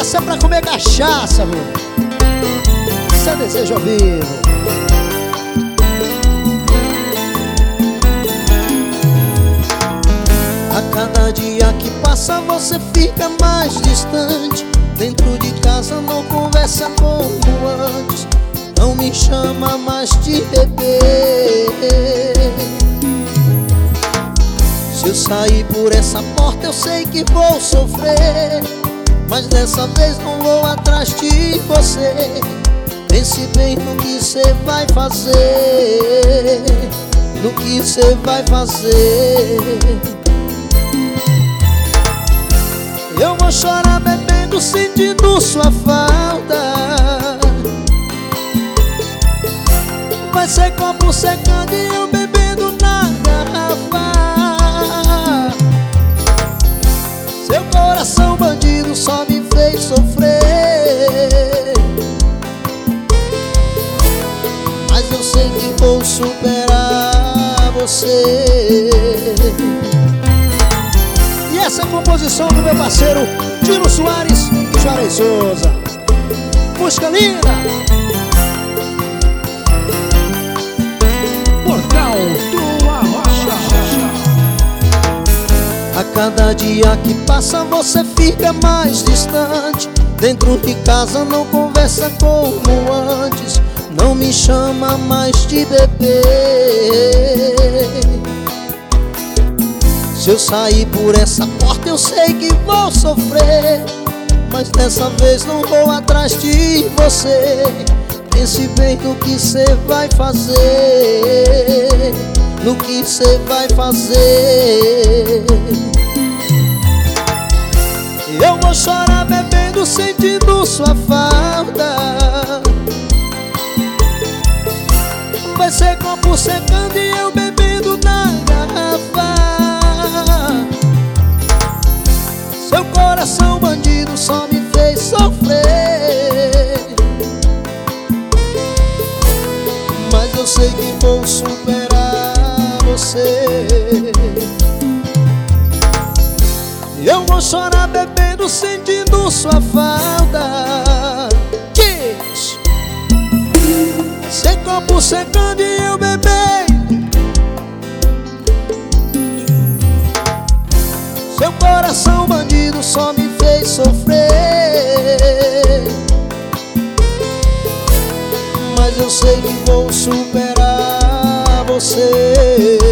Essa é pra comer cachaça, meu. Esse é desejo ao vivo. A cada dia que passa você fica mais distante. Dentro de casa não conversa como antes. Não me chama mais de bebê. Se eu sair por essa porta eu sei que vou sofrer, mas dessa vez não vou atrás de você. Pense bem no que cê vai fazer, no que cê vai fazer. Eu vou chorar bebendo, sentindo sua falta. Vai ser copo secando e eu bebendo na garrafa. Seu coração bandido só me fez sofrer, mas eu sei que vou superar você. E essa é a composição do meu parceiro Tino Soares e Juarez Souza. Música linda! Portal do Arrocha. A cada dia que passa você fica mais distante. Dentro de casa não conversa como antes. Não me chama mais de bebê. Se eu sair por essa porta eu sei que vou sofrer, mas dessa vez não vou atrás de você. Pense bem no que cê vai fazer, no que cê vai fazer. Eu vou chorar bebendo, sentindo sua falta. Vai ser copo secando e eu bebendo na garrafa. Seu coração bandido só me fez sofrer, mas eu sei que vou superar você. Eu vou chorar bebendo, sentindo sua falta. Diz! Sem copo secando e eu bebendo. Seu coração bandido só me fez sofrer, mas eu sei que vou superar você.